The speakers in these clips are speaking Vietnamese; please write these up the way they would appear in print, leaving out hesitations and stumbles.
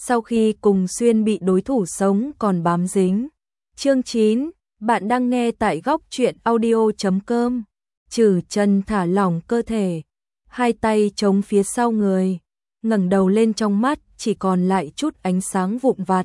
sau khi cùng xuyên bị đối thủ sống còn bám dính. Chương 9, bạn đang nghe tại góc truyện audio.com. Trử Trần thả lỏng cơ thể, hai tay chống phía sau người, ngẩng đầu lên, trong mắt chỉ còn lại chút ánh sáng vụn vặt.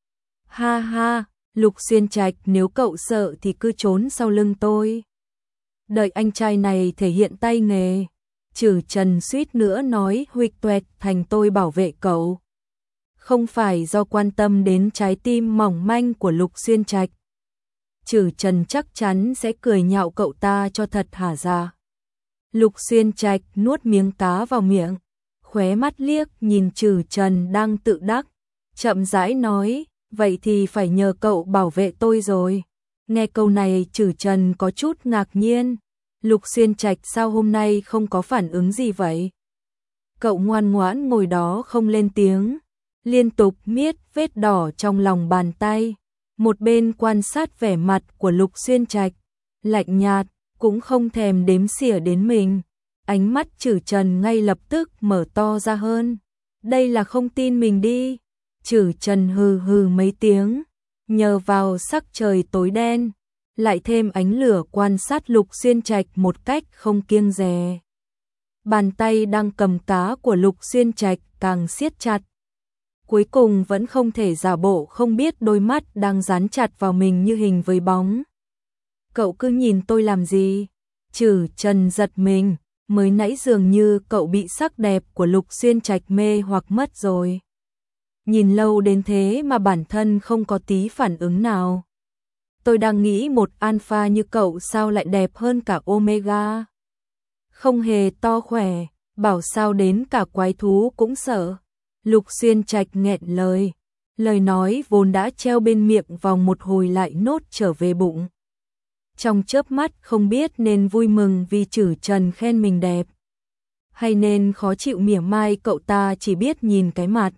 Ha ha, Lục Xuyên Trạch, nếu cậu sợ thì cứ trốn sau lưng tôi. Đợi anh trai này thể hiện tay nghề. Trử Trần suýt nữa nói huỵch toẹt thành tôi bảo vệ cậu. Không phải do quan tâm đến trái tim mỏng manh của Lục Xuyên Trạch. Trử Trần chắc chắn sẽ cười nhạo cậu ta cho thật hả ra. Lục Xuyên Trạch nuốt miếng cá vào miệng, khóe mắt liếc nhìn Trử Trần đang tự đắc, chậm rãi nói, vậy thì phải nhờ cậu bảo vệ tôi rồi. Nghe câu này Trử Trần có chút ngạc nhiên. Lục Xuyên Trạch sao hôm nay không có phản ứng gì vậy? Cậu ngoan ngoãn ngồi đó không lên tiếng, liên tục miết vết đỏ trong lòng bàn tay, một bên quan sát vẻ mặt của Lục Xuyên Trạch, lạnh nhạt, cũng không thèm đếm xỉa đến mình. Ánh mắt Trử Trần ngay lập tức mở to ra hơn. Đây là không tin mình đi. Trử Trần hừ hừ mấy tiếng, nhờ vào sắc trời tối đen, lại thêm ánh lửa quan sát Lục Xuyên Trạch một cách không kiêng dè. Bàn tay đang cầm cá của Lục Xuyên Trạch càng siết chặt. Cuối cùng vẫn không thể giả bộ không biết đôi mắt đang dán chặt vào mình như hình với bóng. Cậu cứ nhìn tôi làm gì? Trử Trần giật mình, mới nãy dường như cậu bị sắc đẹp của Lục Xuyên Trạch mê hoặc mất rồi. Nhìn lâu đến thế mà bản thân không có tí phản ứng nào. Tôi đang nghĩ một alpha như cậu sao lại đẹp hơn cả omega. Không hề to khỏe, bảo sao đến cả quái thú cũng sợ. Lục Xuyên Trạch nghẹn lời, lời nói vốn đã treo bên miệng vòng một hồi lại nốt trở về bụng. Trong chớp mắt không biết nên vui mừng vì Trử Trần khen mình đẹp, hay nên khó chịu mỉa mai cậu ta chỉ biết nhìn cái mặt.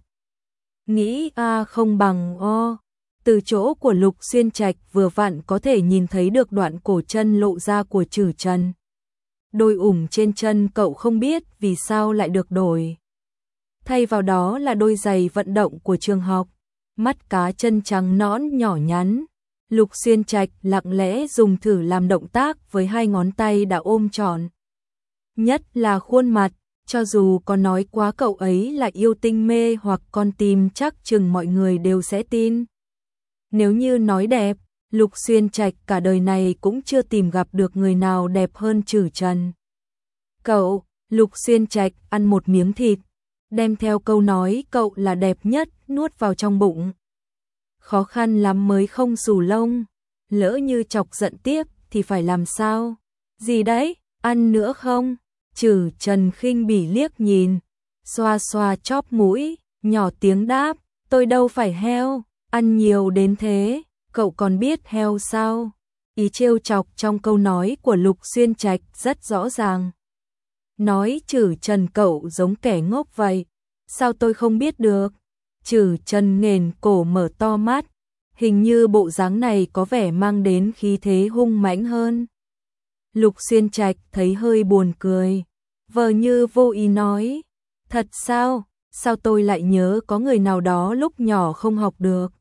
Nghĩ a không bằng o. Từ chỗ của Lục Xuyên Trạch vừa vặn có thể nhìn thấy được đoạn cổ chân lộ ra của Trử Trần. Đôi ủng trên chân cậu không biết vì sao lại được đổi. Thay vào đó là đôi giày vận động của trường học, mắt cá chân trắng nõn nhỏ nhắn. Lục Xuyên Trạch lặng lẽ dùng thử làm động tác với hai ngón tay đã ôm trọn. Nhất là khuôn mặt, cho dù có nói quá cậu ấy là yêu tinh mê hoặc con tim chắc chừng mọi người đều sẽ tin. Nếu như nói đẹp, Lục Xuyên Trạch cả đời này cũng chưa tìm gặp được người nào đẹp hơn Trử Trần. Cậu, Lục Xuyên Trạch ăn một miếng thịt, đem theo câu nói cậu là đẹp nhất nuốt vào trong bụng. Khó khăn lắm mới không xù lông, lỡ như chọc giận tiếp thì phải làm sao? Gì đấy, ăn nữa không? Trử Trần khinh bỉ liếc nhìn, xoa xoa chóp mũi, nhỏ tiếng đáp, tôi đâu phải heo, ăn nhiều đến thế, cậu còn biết heo sao? Ý trêu chọc trong câu nói của Lục Xuyên Trạch rất rõ ràng. Nói Trử Trần cậu giống kẻ ngốc vậy, sao tôi không biết được? Trử Trần nghển cổ mở to mắt, hình như bộ dáng này có vẻ mang đến khí thế hung mãnh hơn. Lục Xuyên Trạch thấy hơi buồn cười, vờ như vô ý nói, thật sao? Sao tôi lại nhớ có người nào đó lúc nhỏ không học được?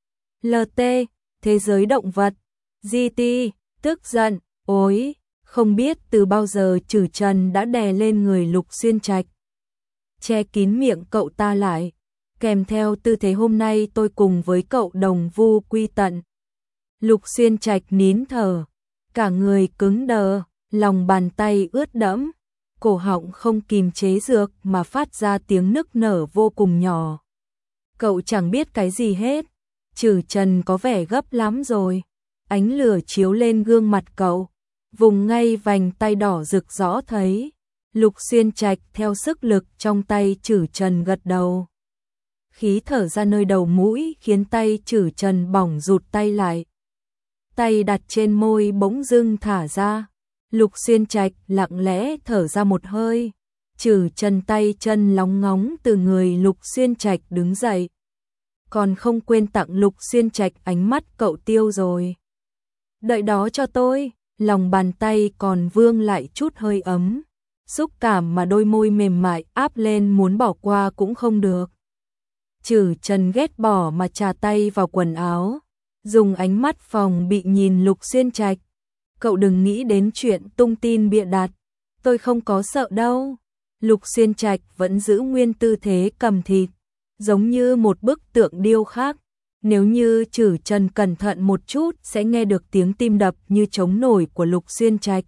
LT, thế giới động vật, GT, tức giận, ối, không biết từ bao giờ Trử Trần đã đè lên người Lục Xuyên Trạch, che kín miệng cậu ta lại, kèm theo tư thế hôm nay tôi cùng với cậu đồng vu quy tận. Lục Xuyên Trạch nín thở, cả người cứng đờ, lòng bàn tay ướt đẫm, cổ họng không kìm chế được mà phát ra tiếng nức nở vô cùng nhỏ. Cậu chẳng biết cái gì hết. Trử Trần có vẻ gấp lắm rồi. Ánh lửa chiếu lên gương mặt cậu, vùng ngay vành tay đỏ rực rõ thấy. Lục Xuyên Trạch theo sức lực trong tay Trử Trần gật đầu. Khí thở ra nơi đầu mũi khiến tay Trử Trần bỏng rụt tay lại. Tay đặt trên môi bỗng dưng thả ra. Lục Xuyên Trạch lặng lẽ thở ra một hơi. Trử Trần tay chân lóng ngóng từ người Lục Xuyên Trạch đứng dậy. Còn không quên tặng Lục Xuyên Trạch ánh mắt cậu tiêu rồi. Đợi đó cho tôi, lòng bàn tay còn vương lại chút hơi ấm. Xúc cảm mà đôi môi mềm mại áp lên muốn bỏ qua cũng không được. Trử Trần ghét bỏ mà chà tay vào quần áo, dùng ánh mắt phòng bị nhìn Lục Xuyên Trạch. Cậu đừng nghĩ đến chuyện tung tin bịa đặt, tôi không có sợ đâu. Lục Xuyên Trạch vẫn giữ nguyên tư thế cầm thịt, giống như một bức tượng điêu khắc. Nếu như Trử Trần cẩn thận một chút sẽ nghe được tiếng tim đập như trống nổi của Lục Xuyên Trạch.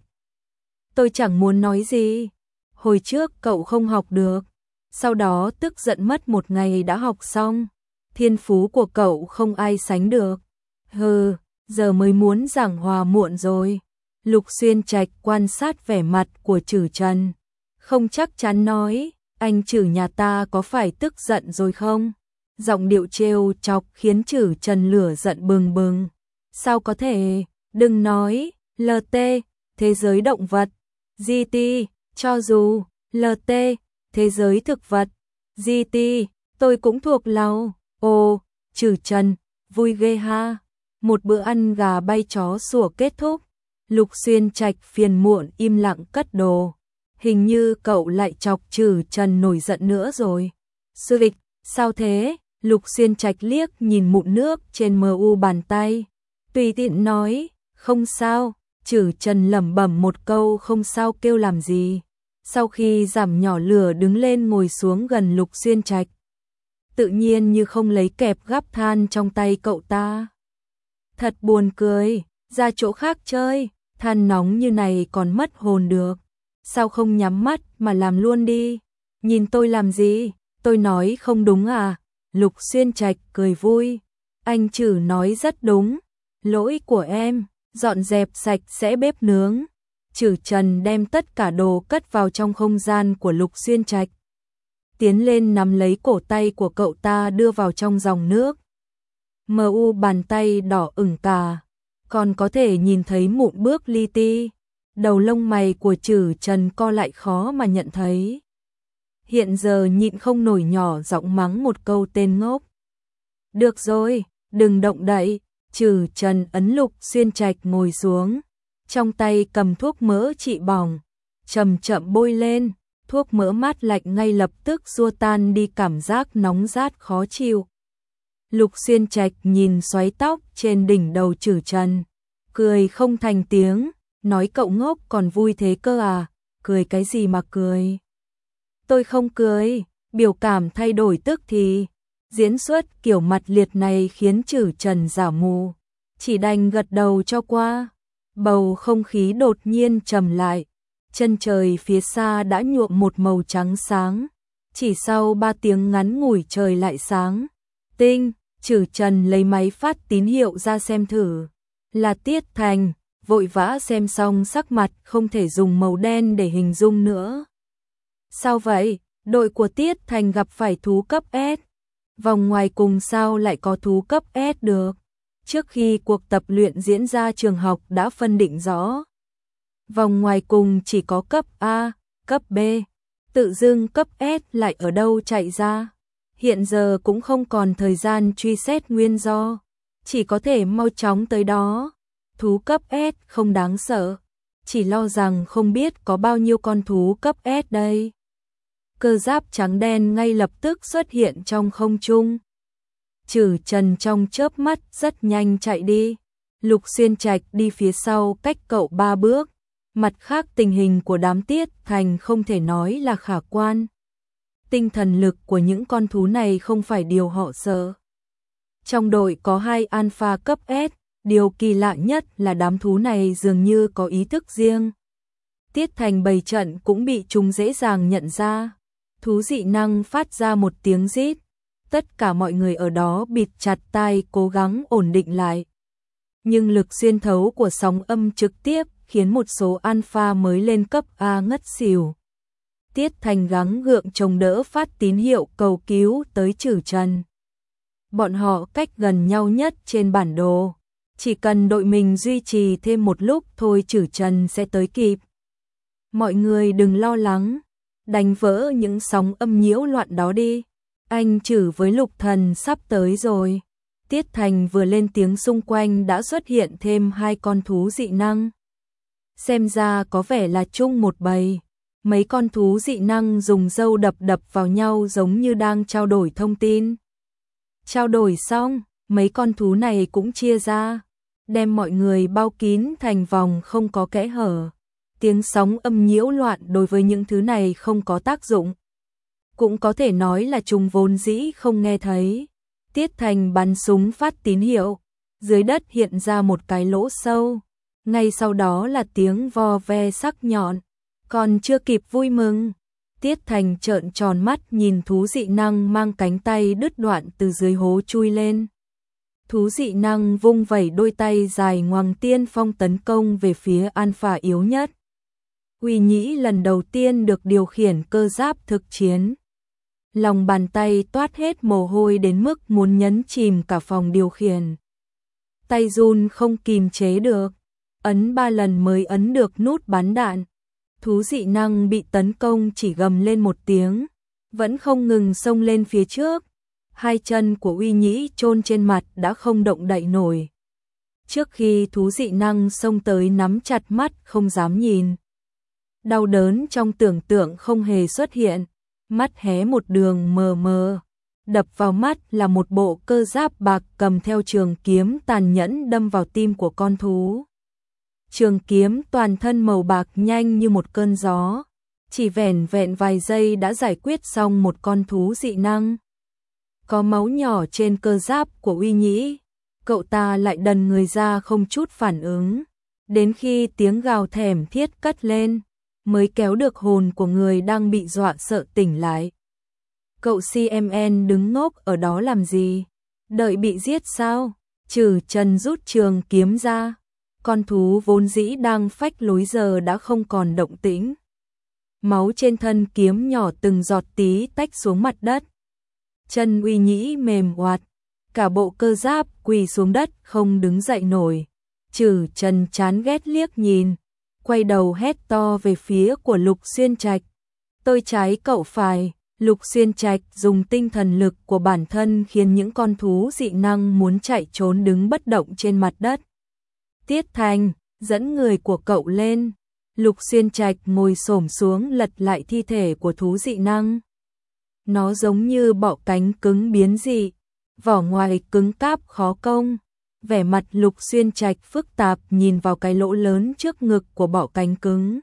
Tôi chẳng muốn nói gì. Hồi trước cậu không học được, sau đó tức giận mất một ngày đã học xong. Thiên phú của cậu không ai sánh được. Hừ, giờ mới muốn giảng hòa muộn rồi. Lục Xuyên Trạch quan sát vẻ mặt của Trử Trần, không chắc chắn nói, anh Trử nhà ta có phải tức giận rồi không? Giọng điệu trêu chọc khiến Trử Trần lửa giận bừng bừng. Sao có thể, đừng nói, LT, thế giới động vật, GT, cho dù, LT, thế giới thực vật, GT, tôi cũng thuộc lòng. Ồ, Trử Trần, vui ghê ha. Một bữa ăn gà bay chó sủa kết thúc. Lục Xuyên Trạch phiền muộn im lặng cất đồ. Hình như cậu lại chọc Trử Trần nổi giận nữa rồi. Sư Vịch, sao thế? Lục Xuyên Trạch liếc nhìn mụn nước trên mu bàn tay, tùy tiện nói, không sao. Trử Trần lẩm bẩm một câu không sao kêu làm gì. Sau khi giảm nhỏ lửa đứng lên ngồi xuống gần Lục Xuyên Trạch, tự nhiên như không lấy kẹp gắp than trong tay cậu ta. Thật buồn cười, ra chỗ khác chơi, than nóng như này còn mất hồn được. Sao không nhắm mắt mà làm luôn đi? Nhìn tôi làm gì? Tôi nói không đúng à? Lục Xuyên Trạch cười vui. Anh Trử nói rất đúng. Lỗi của em, dọn dẹp sạch sẽ bếp nướng. Trử Trần đem tất cả đồ cất vào trong không gian của Lục Xuyên Trạch. Tiến lên nắm lấy cổ tay của cậu ta đưa vào trong dòng nước. Mu bàn tay đỏ ửng cả, còn có thể nhìn thấy mụn bước li ti. Đầu lông mày của Trử Trần co lại khó mà nhận thấy. Hiện giờ nhịn không nổi nhỏ giọng mắng một câu tên ngốc. Được rồi, đừng động đậy. Trử Trần ấn Lục Xuyên Trạch ngồi xuống, trong tay cầm thuốc mỡ trị bỏng, chậm chậm bôi lên. Thuốc mỡ mát lạnh ngay lập tức xua tan đi cảm giác nóng rát khó chịu. Lục Xuyên Trạch nhìn xoáy tóc trên đỉnh đầu Trử Trần, cười không thành tiếng, nói cậu ngốc còn vui thế cơ à, cười cái gì mà cười. Tôi không cười, biểu cảm thay đổi tức thì. Diễn xuất kiểu mặt liệt này khiến Trử Trần giả mù, chỉ đành gật đầu cho qua. Bầu không khí đột nhiên trầm lại, chân trời phía xa đã nhuộm một màu trắng sáng. Chỉ sau 3 tiếng ngắn ngủi trời lại sáng. Tinh, Trử Trần lấy máy phát tín hiệu ra xem thử. Là Tiết Thành, vội vã xem xong sắc mặt không thể dùng màu đen để hình dung nữa. Sao vậy? Đội của Tiết Thành gặp phải thú cấp S. Vòng ngoài cùng sao lại có thú cấp S được? Trước khi cuộc tập luyện diễn ra trường học đã phân định rõ. Vòng ngoài cùng chỉ có cấp A, cấp B. Tự dưng cấp S lại ở đâu chạy ra? Hiện giờ cũng không còn thời gian truy xét nguyên do, chỉ có thể mau chóng tới đó. Thú cấp S không đáng sợ, chỉ lo rằng không biết có bao nhiêu con thú cấp S đây. Cơ giáp trắng đen ngay lập tức xuất hiện trong không trung. Trử Trần trong chớp mắt rất nhanh chạy đi. Lục Xuyên Trạch đi phía sau cách cậu 3 bước. Mặt khác tình hình của đám Tiết Thành không thể nói là khả quan. Tinh thần lực của những con thú này không phải điều họ sợ. Trong đội có 2 alpha cấp S, điều kỳ lạ nhất là đám thú này dường như có ý thức riêng. Tiết Thành bày trận cũng bị chúng dễ dàng nhận ra. Thú dị năng phát ra một tiếng rít. Tất cả mọi người ở đó bịt chặt tai cố gắng ổn định lại. Nhưng lực xuyên thấu của sóng âm trực tiếp khiến một số alpha mới lên cấp A ngất xỉu. Tiết Thành gắng gượng chống đỡ phát tín hiệu cầu cứu tới Trử Trần. Bọn họ cách gần nhau nhất trên bản đồ. Chỉ cần đội mình duy trì thêm một lúc thôi Trử Trần sẽ tới kịp. Mọi người đừng lo lắng, đánh vỡ những sóng âm nhiễu loạn đó đi. Anh Trử với Lục Thần sắp tới rồi. Tiết Thành vừa lên tiếng xung quanh đã xuất hiện thêm 2 con thú dị năng. Xem ra có vẻ là chung một bầy. Mấy con thú dị năng dùng râu đập đập vào nhau giống như đang trao đổi thông tin. Trao đổi xong, mấy con thú này cũng chia ra, đem mọi người bao kín thành vòng không có kẽ hở. Tiếng sóng âm nhiễu loạn đối với những thứ này không có tác dụng. Cũng có thể nói là chúng vốn dĩ không nghe thấy. Tiết Thành bắn súng phát tín hiệu, dưới đất hiện ra một cái lỗ sâu. Ngay sau đó là tiếng vo ve sắc nhọn. Còn chưa kịp vui mừng, Tiết Thành trợn tròn mắt nhìn thú dị năng mang cánh tay đứt đoạn từ dưới hố chui lên. Thú dị năng vung vẩy đôi tay dài ngoằng tiên phong tấn công về phía alpha yếu nhất. Uy Nhĩ lần đầu tiên được điều khiển cơ giáp thực chiến. Lòng bàn tay toát hết mồ hôi đến mức muốn nhấn chìm cả phòng điều khiển. Tay run không kìm chế được, ấn 3 lần mới ấn được nút bắn đạn. Thú dị năng bị tấn công chỉ gầm lên một tiếng, vẫn không ngừng xông lên phía trước. Hai chân của Uy Nhĩ chôn trên mặt đã không động đậy nổi. Trước khi thú dị năng xông tới nắm chặt mắt không dám nhìn. Đau đớn trong tưởng tượng không hề xuất hiện, mắt hé một đường mờ mờ. Đập vào mắt là một bộ cơ giáp bạc cầm theo trường kiếm tàn nhẫn đâm vào tim của con thú. Trường kiếm toàn thân màu bạc nhanh như một cơn gió, chỉ vẻn vẹn vài giây đã giải quyết xong một con thú dị năng. Có máu nhỏ trên cơ giáp của Uy Nhĩ, cậu ta lại đần người ra không chút phản ứng, đến khi tiếng gào thảm thiết cất lên, mới kéo được hồn của người đang bị dọa sợ tỉnh lại. Cậu CMN đứng ngốc ở đó làm gì? Đợi bị giết sao? Trừ Trần rút trường kiếm ra. Con thú vốn dĩ đang phách lối giờ đã không còn động tĩnh. Máu trên thân kiếm nhỏ từng giọt tí tách xuống mặt đất. Chân Uy Nhĩ mềm oạt, cả bộ cơ giáp quỳ xuống đất không đứng dậy nổi. Trừ Trần chán ghét liếc nhìn, quay đầu hét to về phía của Lục Xuyên Trạch. Tôi trái cậu phải. Lục Xuyên Trạch dùng tinh thần lực của bản thân khiến những con thú dị năng muốn chạy trốn đứng bất động trên mặt đất. Tiết Thành, dẫn người của cậu lên. Lục Xuyên Trạch ngồi xổm xuống lật lại thi thể của thú dị năng. Nó giống như bọ cánh cứng biến dị, vỏ ngoài cứng cáp khó công. Vẻ mặt Lục Xuyên Trạch phức tạp nhìn vào cái lỗ lớn trước ngực của bọ cánh cứng.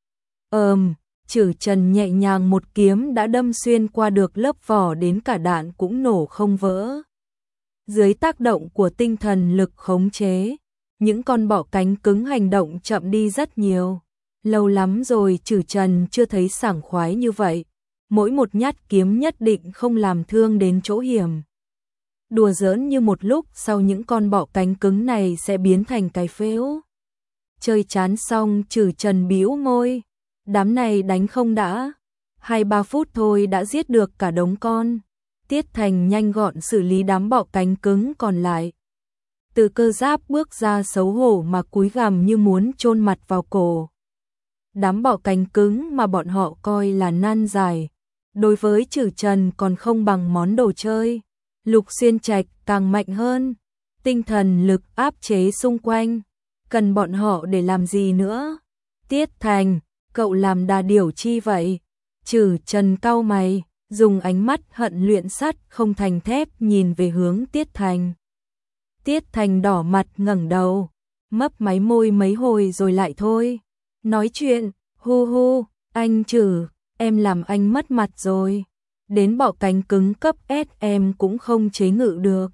Trừ Trần nhẹ nhàng một kiếm đã đâm xuyên qua được lớp vỏ đến cả đạn cũng nổ không vỡ. Dưới tác động của tinh thần lực khống chế, những con bọ cánh cứng hành động chậm đi rất nhiều. Lâu lắm rồi Trừ Trần chưa thấy sảng khoái như vậy. Mỗi một nhát kiếm nhất định không làm thương đến chỗ hiểm. Đùa giỡn như một lúc sau những con bọ cánh cứng này sẽ biến thành cái phễu. Chơi chán xong Trừ Trần bĩu môi. Đám này đánh không đã, 2-3 phút thôi đã giết được cả đống con. Tiết Thành nhanh gọn xử lý đám bọ cánh cứng còn lại. Từ cơ giáp bước ra xấu hổ mà cúi gằm như muốn chôn mặt vào cổ. Đám bọ cánh cứng mà bọn họ coi là nan giải, đối với Trừ Trần còn không bằng món đồ chơi. Lục Xuyên Trạch càng mạnh hơn, tinh thần lực áp chế xung quanh, cần bọn họ để làm gì nữa? Tiết Thành, cậu làm đà điểu chi vậy? Trừ Trần cau mày, dùng ánh mắt hận luyện sắt không thành thép nhìn về hướng Tiết Thành. Tiết Thành đỏ mặt ngẩng đầu, mấp máy môi mấy hồi rồi lại thôi. Nói chuyện, hu hu, anh Trừ, em làm anh mất mặt rồi. Đến bọ cánh cứng cấp S em cũng không chế ngự được.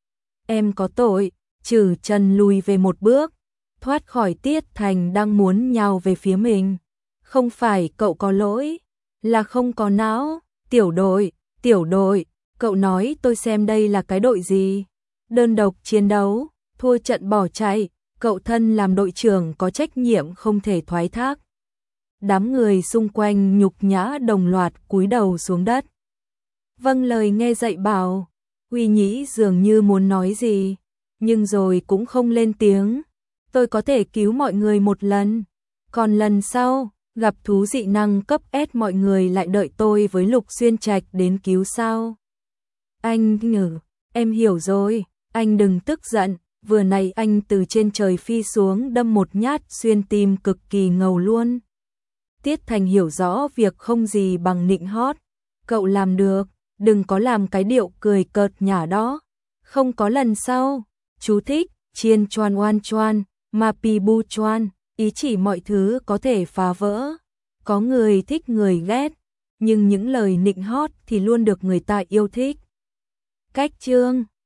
Em có tội. Trừ Trần lùi về một bước, thoát khỏi Tiết Thành đang muốn nhào về phía mình. Không phải cậu có lỗi, là không có não. Tiểu đội, cậu nói tôi xem đây là cái đội gì? Đơn độc chiến đấu, thua trận bỏ chạy, cậu thân làm đội trưởng có trách nhiệm không thể thoái thác. Đám người xung quanh nhục nhã đồng loạt cúi đầu xuống đất. Vâng lời nghe dạy bảo. Uy Nhĩ dường như muốn nói gì, nhưng rồi cũng không lên tiếng. Tôi có thể cứu mọi người một lần, còn lần sau gặp thú dị năng cấp S mọi người lại đợi tôi với Lục Xuyên Trạch đến cứu sao? Anh nhử, em hiểu rồi, anh đừng tức giận, vừa nãy anh từ trên trời phi xuống đâm một nhát xuyên tim cực kỳ ngầu luôn. Tiết Thành hiểu rõ việc không gì bằng nịnh hót, cậu làm được, đừng có làm cái điệu cười cợt nhả đó. Không có lần sau. Chú thích, chiên choan oan choan, ma pi bu choan, ý chỉ mọi thứ có thể phá vỡ. Có người thích người ghét, nhưng những lời nịnh hót thì luôn được người ta yêu thích. Cách chương